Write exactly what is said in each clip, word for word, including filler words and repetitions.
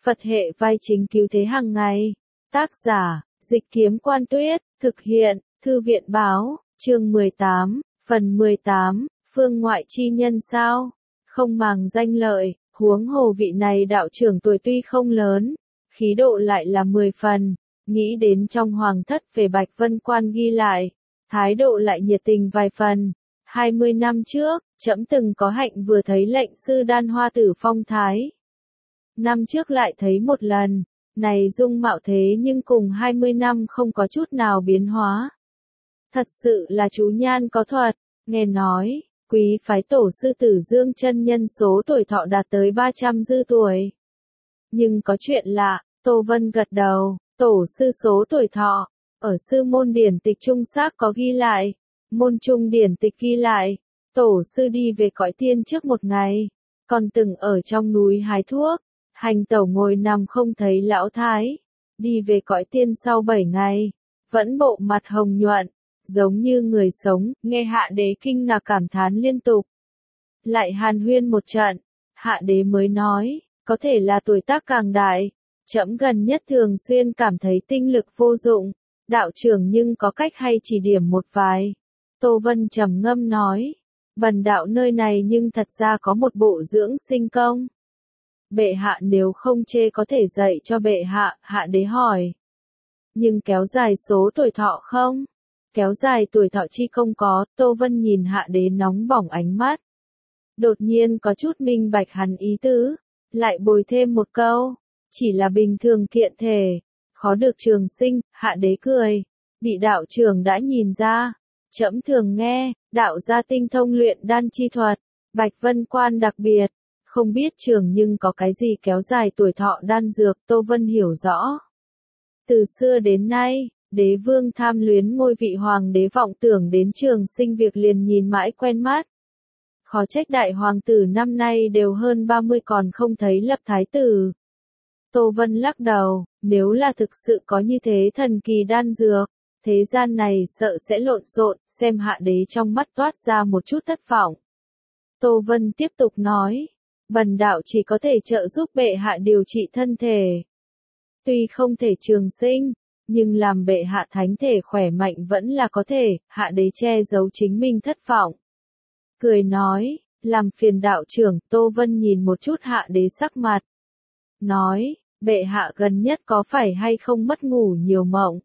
Phật hệ vai chính cứu thế hàng ngày. Tác giả, Dịch Kiếm Quan Tuyết, thực hiện, Thư viện Báo, chương mười tám, phần mười tám, phương ngoại chi nhân sao? Không màng danh lợi, huống hồ vị này đạo trưởng tuổi tuy không lớn, khí độ lại là mười phần, nghĩ đến trong hoàng thất về Bạch Vân Quan ghi lại, thái độ lại nhiệt tình vài phần. Hai mươi năm trước, trẫm từng có hạnh vừa thấy lệnh sư đan hoa tử phong thái. Năm trước lại thấy một lần, này dung mạo thế nhưng cùng hai mươi năm không có chút nào biến hóa. Thật sự là chú nhan có thuật, nghe nói, quý phái tổ sư Tử Dương chân nhân số tuổi thọ đạt tới ba trăm dư tuổi. Nhưng có chuyện lạ, Tô Vân gật đầu, tổ sư số tuổi thọ, ở sư môn điển tịch trung xác có ghi lại, môn trung điển tịch ghi lại, tổ sư đi về cõi tiên trước một ngày, còn từng ở trong núi hái thuốc, hành tẩu ngồi nằm không thấy lão thái, đi về cõi tiên sau bảy ngày, vẫn bộ mặt hồng nhuận, giống như người sống, nghe Hạ Đế kinh ngạc cảm thán liên tục. Lại hàn huyên một trận, Hạ Đế mới nói, có thể là tuổi tác càng đại, trẫm gần nhất thường xuyên cảm thấy tinh lực vô dụng, đạo trưởng nhưng có cách hay chỉ điểm một vài. Tô Vân trầm ngâm nói, bần đạo nơi này nhưng thật ra có một bộ dưỡng sinh công. Bệ hạ nếu không chê có thể dạy cho bệ hạ, Hạ Đế hỏi. Nhưng kéo dài số tuổi thọ không? Kéo dài tuổi thọ chi không có, Tô Vân nhìn Hạ Đế nóng bỏng ánh mắt. Đột nhiên có chút minh bạch hắn ý tứ, lại bồi thêm một câu, chỉ là bình thường kiện thể, khó được trường sinh. Hạ Đế cười, bị đạo trưởng đã nhìn ra, trẫm thường nghe, đạo gia tinh thông luyện đan chi thuật, Bạch Vân Quan đặc biệt, không biết trường nhưng có cái gì kéo dài tuổi thọ đan dược. Tô Vân hiểu rõ. Từ xưa đến nay, đế vương tham luyến ngôi vị hoàng đế vọng tưởng đến trường sinh việc liền nhìn mãi quen mắt. Khó trách đại hoàng tử năm nay đều hơn ba mươi còn không thấy lập thái tử. Tô Vân lắc đầu, nếu là thực sự có như thế thần kỳ đan dược, thế gian này sợ sẽ lộn xộn. Xem Hạ Đế trong mắt toát ra một chút thất vọng. Tô Vân tiếp tục nói, bần đạo chỉ có thể trợ giúp bệ hạ điều trị thân thể. Tuy không thể trường sinh, nhưng làm bệ hạ thánh thể khỏe mạnh vẫn là có thể. Hạ Đế che giấu chính mình thất vọng. Cười nói, làm phiền đạo trưởng. Tô Vân nhìn một chút Hạ Đế sắc mặt. Nói, bệ hạ gần nhất có phải hay không mất ngủ nhiều mộng?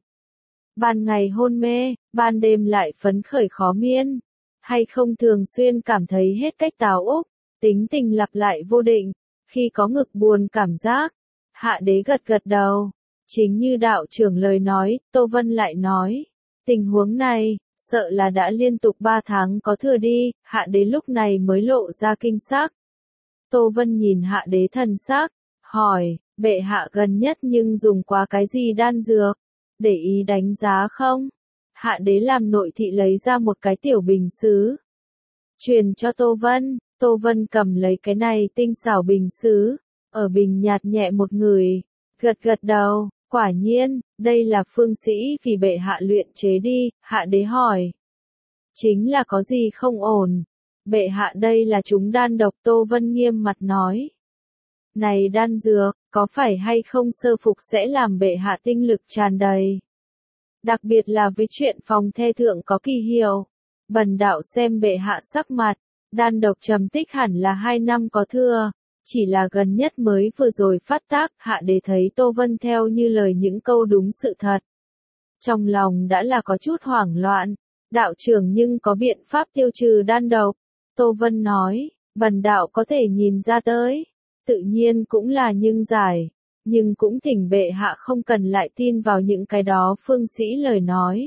Ban ngày hôn mê, ban đêm lại phấn khởi khó miên. Hay không thường xuyên cảm thấy hết cách táo úc, tính tình lặp lại vô định, khi có ngực buồn cảm giác. Hạ Đế gật gật đầu. Chính như đạo trưởng lời nói, Tô Vân lại nói, tình huống này, sợ là đã liên tục ba tháng có thừa đi. Hạ Đế lúc này mới lộ ra kinh sắc. Tô Vân nhìn Hạ Đế thần sắc, hỏi, bệ hạ gần nhất nhưng dùng quá cái gì đan dược, để ý đánh giá không? Hạ Đế làm nội thị lấy ra một cái tiểu bình sứ, truyền cho Tô Vân. Tô Vân cầm lấy cái này tinh xảo bình sứ, ở bình nhạt nhẹ một người, gật gật đầu, quả nhiên, đây là phương sĩ vì bệ hạ luyện chế đi. Hạ Đế hỏi, chính là có gì không ổn? Bệ hạ đây là chúng đan độc. Tô Vân nghiêm mặt nói, này đan dược, có phải hay không sơ phục sẽ làm bệ hạ tinh lực tràn đầy? Đặc biệt là với chuyện phòng thê thượng có kỳ hiệu. Bần đạo xem bệ hạ sắc mặt, đan độc trầm tích hẳn là hai năm có thừa, chỉ là gần nhất mới vừa rồi phát tác. Hạ Đế thấy Tô Vân theo như lời những câu đúng sự thật. Trong lòng đã là có chút hoảng loạn, đạo trưởng nhưng có biện pháp tiêu trừ đan độc. Tô Vân nói, bần đạo có thể nhìn ra tới, tự nhiên cũng là nhưng giải, nhưng cũng thỉnh bệ hạ không cần lại tin vào những cái đó phương sĩ lời nói.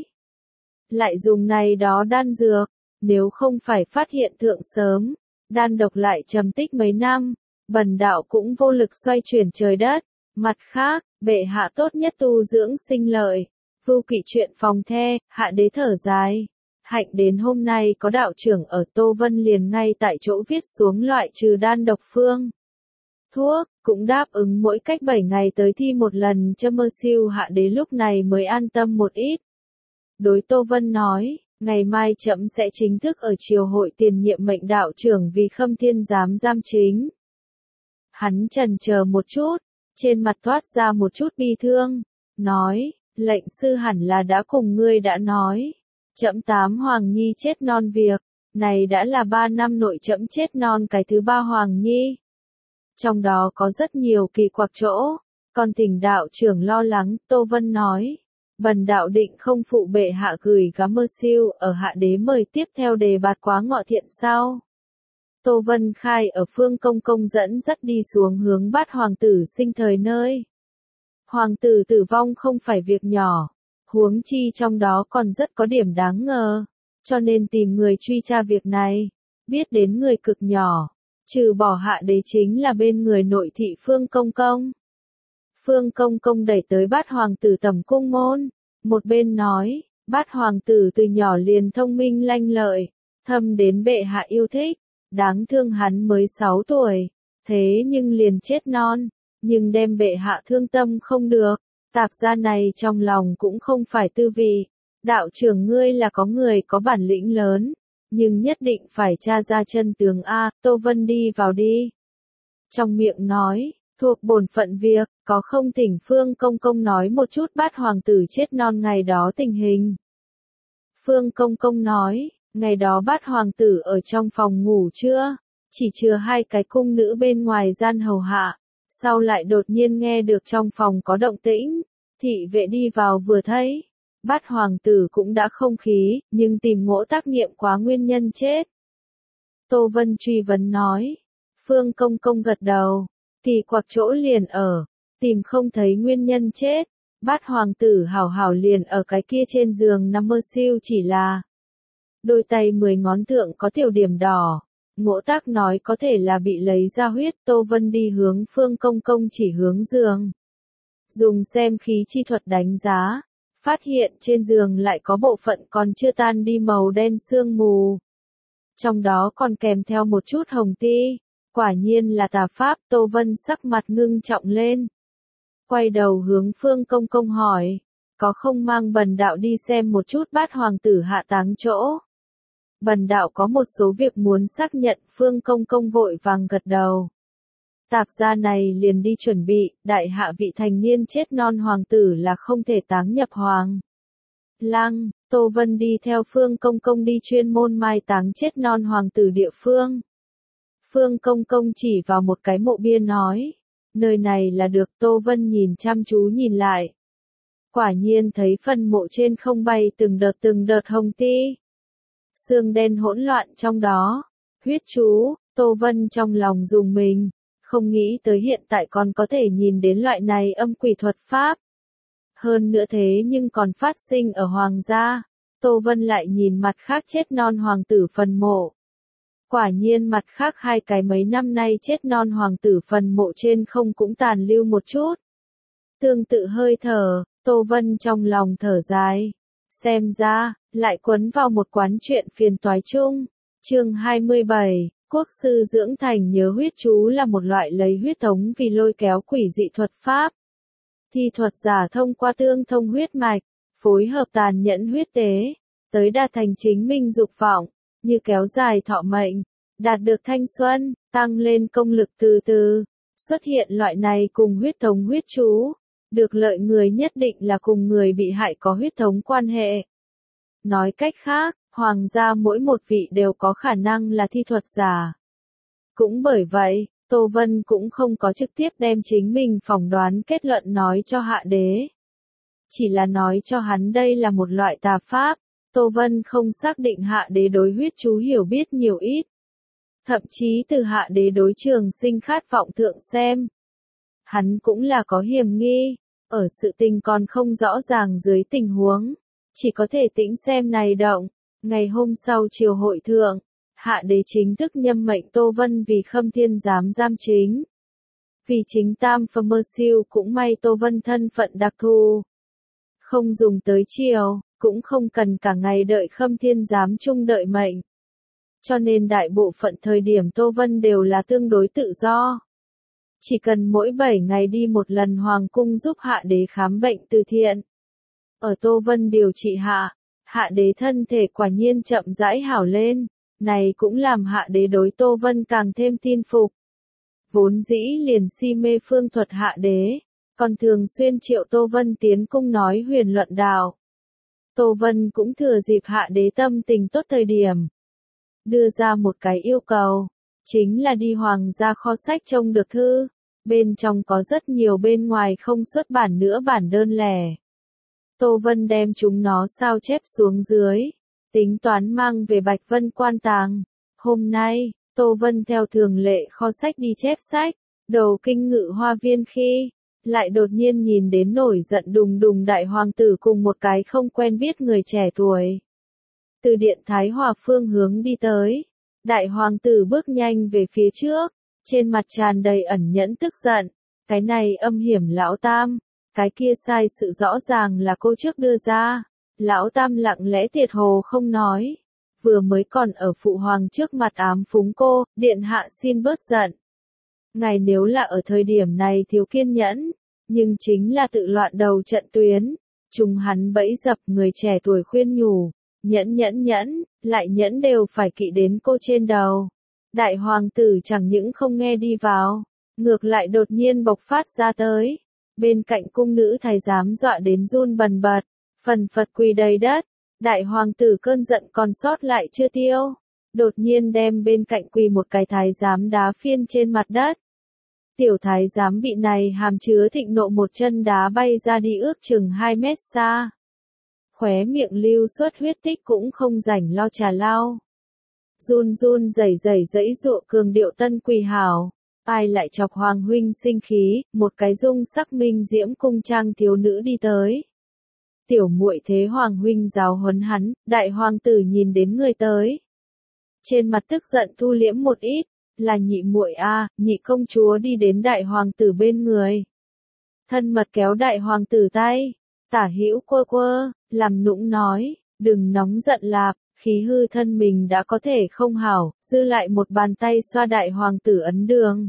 Lại dùng này đó đan dược, nếu không phải phát hiện thượng sớm, đan độc lại trầm tích mấy năm, bần đạo cũng vô lực xoay chuyển trời đất. Mặt khác, bệ hạ tốt nhất tu dưỡng sinh lợi, vô kỵ chuyện phòng the. Hạ Đế thở dài, hạnh đến hôm nay có đạo trưởng ở. Tô Vân liền ngay tại chỗ viết xuống loại trừ đan độc phương thuốc, cũng đáp ứng mỗi cách bảy ngày tới thi một lần cho mơ siêu. Hạ Đế lúc này mới an tâm một ít. Đối Tô Vân nói, ngày mai trẫm sẽ chính thức ở triều hội tiền nhiệm mệnh đạo trưởng vì Khâm Thiên giám giam chính. Hắn chần chờ một chút, trên mặt thoát ra một chút bi thương, nói, lệnh sư hẳn là đã cùng ngươi đã nói, trẫm tám hoàng nhi chết non việc, này đã là ba năm nội trẫm chết non cái thứ ba hoàng nhi. Trong đó có rất nhiều kỳ quặc chỗ, còn Thỉnh đạo trưởng lo lắng, Tô Vân nói. Bần đạo định không phụ bệ hạ gửi gắm mơ siêu ở hạ đế mời tiếp theo đề bạt quá ngọ thiện sao. Tô Vân khai ở Phương Công Công dẫn dắt đi xuống hướng Bát hoàng tử sinh thời nơi. Hoàng tử tử vong không phải việc nhỏ, huống chi trong đó còn rất có điểm đáng ngờ, cho nên tìm người truy tra việc này, biết đến người cực nhỏ, trừ bỏ hạ đế chính là bên người nội thị Phương Công Công. Phương Công Công đẩy tới Bát hoàng tử tầm cung môn, một bên nói, Bát hoàng tử từ nhỏ liền thông minh lanh lợi, thâm đến bệ hạ yêu thích, đáng thương hắn mới sáu tuổi, thế nhưng liền chết non, nhưng đem bệ hạ thương tâm không được, tạp gia này trong lòng cũng không phải tư vị, đạo trưởng ngươi là có người có bản lĩnh lớn, nhưng nhất định phải tra ra chân tướng a, Tô Vân đi vào đi. Trong miệng nói, thuộc bổn phận việc, có không thỉnh Phương Công Công nói một chút Bát hoàng tử chết non ngày đó tình hình. Phương Công Công nói, ngày đó Bát hoàng tử ở trong phòng ngủ chưa, chỉ chừa hai cái cung nữ bên ngoài gian hầu hạ, sau lại đột nhiên nghe được trong phòng có động tĩnh, thị vệ đi vào vừa thấy, Bát hoàng tử cũng đã không khí, nhưng tìm ngỗ tác nghiệm quá nguyên nhân chết. Tô Vân truy vấn nói, Phương Công Công gật đầu, thì quặc chỗ liền ở, tìm không thấy nguyên nhân chết, Bát hoàng tử hảo hảo liền ở cái kia trên giường nằm mơ siêu chỉ là đôi tay mười ngón thượng có tiểu điểm đỏ, ngỗ tác nói có thể là bị lấy ra huyết. Tô Vân đi hướng Phương Công Công chỉ hướng giường, dùng xem khí chi thuật đánh giá, phát hiện trên giường lại có bộ phận còn chưa tan đi màu đen sương mù, trong đó còn kèm theo một chút hồng ti, quả nhiên là tà pháp. Tô Vân sắc mặt ngưng trọng lên, quay đầu hướng Phương Công Công hỏi, có không mang bần đạo đi xem một chút Bát hoàng tử hạ táng chỗ. Bần đạo có một số việc muốn xác nhận. Phương Công Công vội vàng gật đầu. Tạp gia này liền đi chuẩn bị, đại hạ vị thành niên chết non hoàng tử là không thể táng nhập hoàng lăng. Tô Vân đi theo Phương Công Công đi chuyên môn mai táng chết non hoàng tử địa phương. Phương Công Công chỉ vào một cái mộ bia nói, nơi này là được. Tô Vân nhìn chăm chú nhìn lại, quả nhiên thấy phần mộ trên không bay từng đợt từng đợt hồng ti, xương đen hỗn loạn trong đó, huyết chú. Tô Vân trong lòng rùng mình, không nghĩ tới hiện tại còn có thể nhìn đến loại này âm quỷ thuật pháp. Hơn nữa thế nhưng còn phát sinh ở hoàng gia. Tô Vân lại nhìn mặt khác chết non hoàng tử phần mộ. Quả nhiên mặt khác hai cái mấy năm nay chết non hoàng tử phần mộ trên không cũng tàn lưu một chút. Tương tự hơi thở, Tô Vân trong lòng thở dài. Xem ra, lại quấn vào một quán chuyện phiền toái chung. Chương hai mươi bảy, Quốc sư dưỡng thành nhớ huyết chú là một loại lấy huyết thống vì lôi kéo quỷ dị thuật pháp. Thi thuật giả thông qua tương thông huyết mạch, phối hợp tàn nhẫn huyết tế, tới đạt thành chính minh dục vọng, như kéo dài thọ mệnh, đạt được thanh xuân, tăng lên công lực từ từ. Xuất hiện loại này cùng huyết thống huyết chú, được lợi người nhất định là cùng người bị hại có huyết thống quan hệ. Nói cách khác, hoàng gia mỗi một vị đều có khả năng là thi thuật giả. Cũng bởi vậy, Tô Vân cũng không có trực tiếp đem chính mình phỏng đoán kết luận nói cho hạ đế. Chỉ là nói cho hắn đây là một loại tà pháp. Tô Vân không xác định hạ đế đối huyết chú hiểu biết nhiều ít. Thậm chí từ hạ đế đối Trường Sinh khát vọng thượng xem, hắn cũng là có hiểm nghi, ở sự tình còn không rõ ràng dưới tình huống, chỉ có thể tĩnh xem này động. Ngày hôm sau triều hội thượng, hạ đế chính thức nhâm mệnh Tô Vân vì Khâm Thiên giám giam chính. Vì chính tam phẩm mơ siêu cũng may Tô Vân thân phận đặc thù, không dùng tới triều, cũng không cần cả ngày đợi Khâm Thiên giám chung đợi mệnh. Cho nên đại bộ phận thời điểm Tô Vân đều là tương đối tự do. Chỉ cần mỗi bảy ngày đi một lần hoàng cung giúp hạ đế khám bệnh từ thiện. Ở Tô Vân điều trị hạ, hạ đế thân thể quả nhiên chậm rãi hảo lên, này cũng làm hạ đế đối Tô Vân càng thêm tin phục. vốn dĩ liền si mê phương thuật hạ đế, còn thường xuyên triệu Tô Vân tiến cung nói huyền luận đạo. Tô Vân cũng thừa dịp hạ đế tâm tình tốt thời điểm, đưa ra một cái yêu cầu, chính là đi hoàng gia kho sách trông được thư, bên trong có rất nhiều bên ngoài không xuất bản nữa bản đơn lẻ. Tô Vân đem chúng nó sao chép xuống dưới, tính toán mang về Bạch Vân quan tàng. Hôm nay, Tô Vân theo thường lệ kho sách đi chép sách, đầu kinh ngự hoa viên khi, lại đột nhiên nhìn đến nổi giận đùng đùng đại hoàng tử cùng một cái không quen biết người trẻ tuổi. Từ điện Thái Hòa phương hướng đi tới, đại hoàng tử bước nhanh về phía trước, trên mặt tràn đầy ẩn nhẫn tức giận, cái này âm hiểm lão tam, cái kia sai sự rõ ràng là cô trước đưa ra, lão tam lặng lẽ tiệt hồ không nói, vừa mới còn ở phụ hoàng trước mặt ám phúng cô, điện hạ xin bớt giận. Ngài nếu là ở thời điểm này thiếu kiên nhẫn, nhưng chính là tự loạn đầu trận tuyến, trùng hắn bẫy dập người trẻ tuổi khuyên nhủ, nhẫn nhẫn nhẫn, lại nhẫn đều phải kỵ đến cô trên đầu. Đại hoàng tử chẳng những không nghe đi vào, ngược lại đột nhiên bộc phát ra tới, bên cạnh cung nữ thái giám dọa đến run bần bật, phần phật quỳ đầy đất, đại hoàng tử cơn giận còn sót lại chưa tiêu, đột nhiên đem bên cạnh quỳ một cái thái giám đá phiên trên mặt đất. Tiểu thái giám bị này hàm chứa thịnh nộ một chân đá bay ra đi ước chừng hai mét xa. Khóe miệng lưu xuất huyết tích cũng không rảnh lo trà lau. Run run rẩy rẩy dãy dụa cường điệu tân quỳ hảo. Ai lại chọc hoàng huynh sinh khí, một cái dung sắc minh diễm cung trang thiếu nữ đi tới. Tiểu muội thế hoàng huynh giáo huấn hắn, đại hoàng tử nhìn đến người tới. Trên mặt tức giận thu liễm một ít, là nhị muội a, nhị công chúa đi đến đại hoàng tử bên người. Thân mật kéo đại hoàng tử tay, tả hữu quơ quơ, làm nũng nói, đừng nóng giận lạp, khí hư thân mình đã có thể không hảo, dư lại một bàn tay xoa đại hoàng tử ấn đường.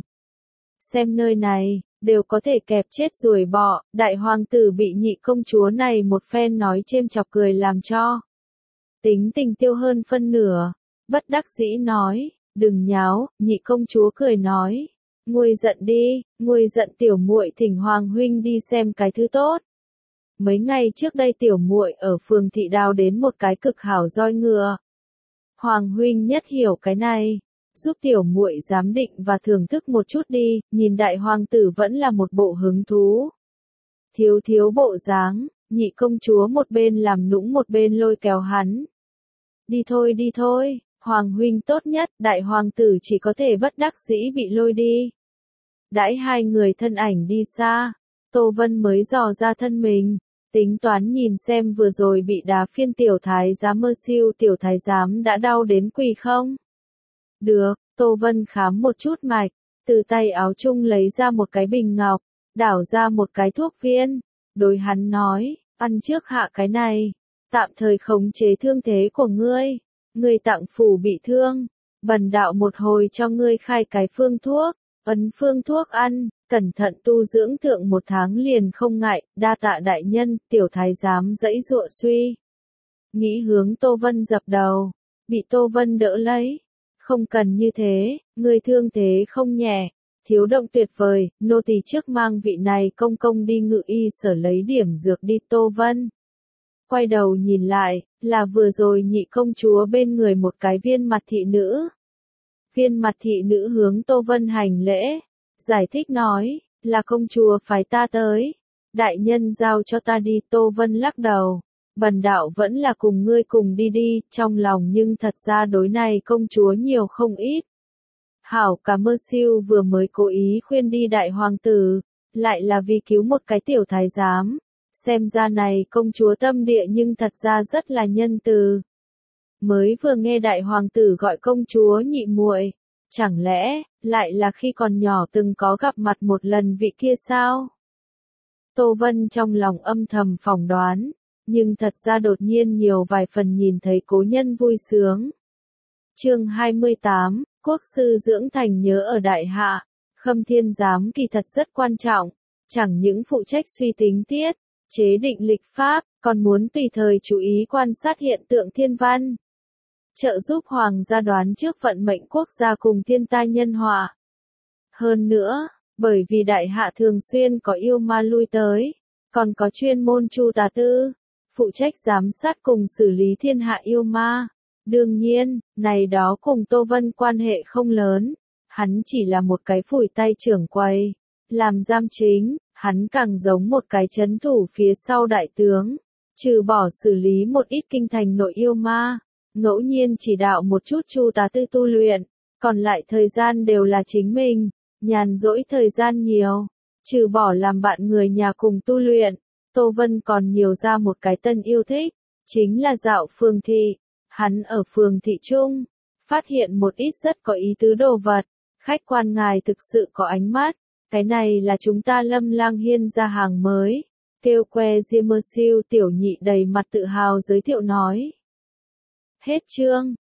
Xem nơi này, đều có thể kẹp chết ruồi bọ, đại hoàng tử bị nhị công chúa này một phen nói chêm chọc cười làm cho. Tính tình tiêu hơn phân nửa, bất đắc dĩ nói, đừng nháo, nhị công chúa cười nói, nguôi giận đi, nguôi giận tiểu muội thỉnh hoàng huynh đi xem cái thứ tốt. Mấy ngày trước đây tiểu muội ở phường thị đào đến một cái cực hảo roi ngựa. Hoàng huynh nhất hiểu cái này, giúp tiểu muội giám định và thưởng thức một chút đi, nhìn đại hoàng tử vẫn là một bộ hứng thú. Thiếu thiếu bộ dáng, nhị công chúa một bên làm nũng một bên lôi kéo hắn. Đi thôi đi thôi, hoàng huynh tốt nhất, đại hoàng tử chỉ có thể bất đắc dĩ bị lôi đi. Đãi hai người thân ảnh đi xa, Tô Vân mới dò ra thân mình, tính toán nhìn xem vừa rồi bị đá phiên tiểu thái giám mơ siêu tiểu thái giám đã đau đến quỳ không. Được, Tô Vân khám một chút mạch, từ tay áo chung lấy ra một cái bình ngọc, đảo ra một cái thuốc viên, đối hắn nói, ăn trước hạ cái này, tạm thời khống chế thương thế của ngươi, ngươi tạng phủ bị thương, bần đạo một hồi cho ngươi khai cái phương thuốc, ấn phương thuốc ăn, cẩn thận tu dưỡng thượng một tháng liền không ngại, đa tạ đại nhân, tiểu thái giám dãy dụa suy. Nghĩ hướng Tô Vân dập đầu, bị Tô Vân đỡ lấy. Không cần như thế, người thương thế không nhẹ, thiếu động tuyệt vời, nô tỳ trước mang vị này công công đi ngự y sở lấy điểm dược đi. Tô Vân quay đầu nhìn lại, là vừa rồi nhị công chúa bên người một cái viên mặt thị nữ. Viên mặt thị nữ hướng Tô Vân hành lễ, giải thích nói, là công chúa phái ta tới, đại nhân giao cho ta đi. Tô Vân lắc đầu, bần đạo vẫn là cùng ngươi cùng đi đi, trong lòng nhưng thật ra đối này công chúa nhiều không ít. Hảo cả mơ siêu vừa mới cố ý khuyên đi đại hoàng tử, lại là vì cứu một cái tiểu thái giám, xem ra này công chúa tâm địa nhưng thật ra rất là nhân từ. Mới vừa nghe đại hoàng tử gọi công chúa nhị muội, chẳng lẽ, lại là khi còn nhỏ từng có gặp mặt một lần vị kia sao? Tô Vân trong lòng âm thầm phỏng đoán, nhưng thật ra đột nhiên nhiều vài phần nhìn thấy cố nhân vui sướng. Chương hai mươi tám, quốc sư dưỡng thành nhớ ở đại hạ, Khâm Thiên giám kỳ thật rất quan trọng, chẳng những phụ trách suy tính tiết, chế định lịch pháp, còn muốn tùy thời chú ý quan sát hiện tượng thiên văn, trợ giúp hoàng gia đoán trước vận mệnh quốc gia cùng thiên tai nhân họa. Hơn nữa, bởi vì đại hạ thường xuyên có yêu ma lui tới, còn có chuyên môn Chu Tà Tư, phụ trách giám sát cùng xử lý thiên hạ yêu ma. Đương nhiên, này đó cùng Tô Vân quan hệ không lớn, hắn chỉ là một cái phủi tay trưởng quầy, làm giam chính, hắn càng giống một cái chấn thủ phía sau đại tướng, trừ bỏ xử lý một ít kinh thành nội yêu ma, ngẫu nhiên chỉ đạo một chút Chu Tà Tư tu luyện, còn lại thời gian đều là chính mình, nhàn rỗi thời gian nhiều, trừ bỏ làm bạn người nhà cùng tu luyện, Tô Vân còn nhiều ra một cái tân yêu thích, chính là dạo phường thị. Hắn ở phường thị trung, phát hiện một ít rất có ý tứ đồ vật, khách quan ngài thực sự có ánh mắt, cái này là chúng ta Lâm Lang Hiên ra hàng mới, kêu que Diêm Siêu tiểu nhị đầy mặt tự hào giới thiệu nói. Hết chương.